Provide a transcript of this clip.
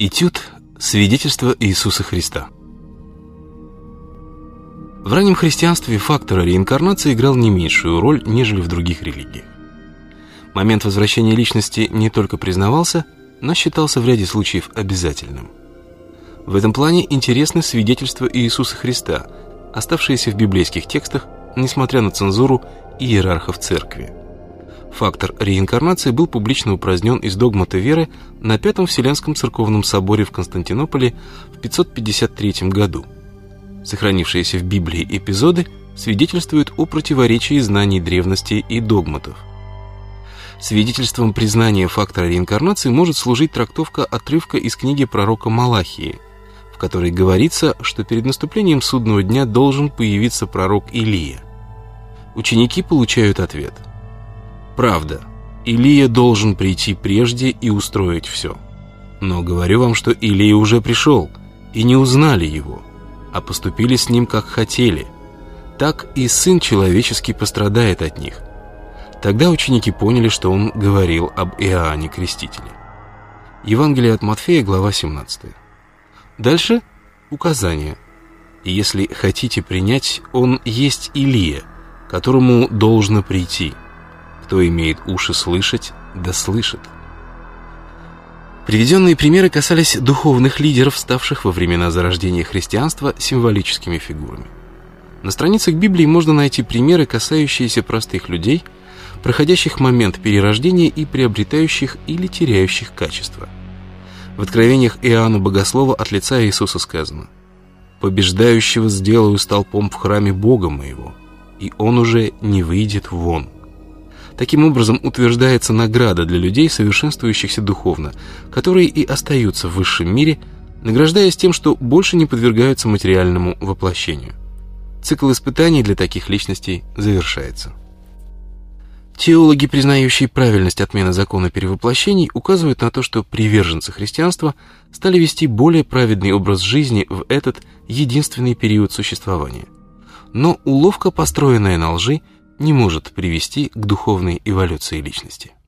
Этюд «Свидетельство Иисуса Христа». В раннем христианстве фактор реинкарнации играл не меньшую роль, нежели в других религиях. Момент возвращения личности не только признавался, но считался в ряде случаев обязательным. В этом плане интересны свидетельства Иисуса Христа, оставшиеся в библейских текстах, несмотря на цензуру иерархов церкви. Фактор реинкарнации был публично упразднен из догмата веры на Пятом Вселенском церковном соборе в Константинополе в 553 году. Сохранившиеся в Библии эпизоды свидетельствуют о противоречии знаний древности и догматов. Свидетельством признания фактора реинкарнации может служить трактовка отрывка из книги пророка Малахии, в которой говорится, что перед наступлением судного дня должен появиться пророк Илия. Ученики получают ответ: «Правда, Илия должен прийти прежде и устроить все. Но говорю вам, что Илия уже пришел, и не узнали его, а поступили с ним, как хотели. Так и Сын Человеческий пострадает от них». Тогда ученики поняли, что он говорил об Иоанне Крестителе. Евангелие от Матфея, глава 17. Дальше указание. И если хотите принять, он есть Илия, которому должно прийти. Кто имеет уши слышать, да слышит. Приведенные примеры касались духовных лидеров, ставших во времена зарождения христианства символическими фигурами. На страницах Библии можно найти примеры, касающиеся простых людей, проходящих момент перерождения и приобретающих или теряющих качества. В Откровениях Иоанна Богослова от лица Иисуса сказано: «Побеждающего сделаю столпом в храме Бога моего, и он уже не выйдет вон». Таким образом утверждается награда для людей, совершенствующихся духовно, которые и остаются в высшем мире, награждаясь тем, что больше не подвергаются материальному воплощению. Цикл испытаний для таких личностей завершается. Теологи, признающие правильность отмены закона перевоплощений, указывают на то, что приверженцы христианства стали вести более праведный образ жизни в этот единственный период существования. Но уловка, построенная на лжи, не может привести к духовной эволюции личности.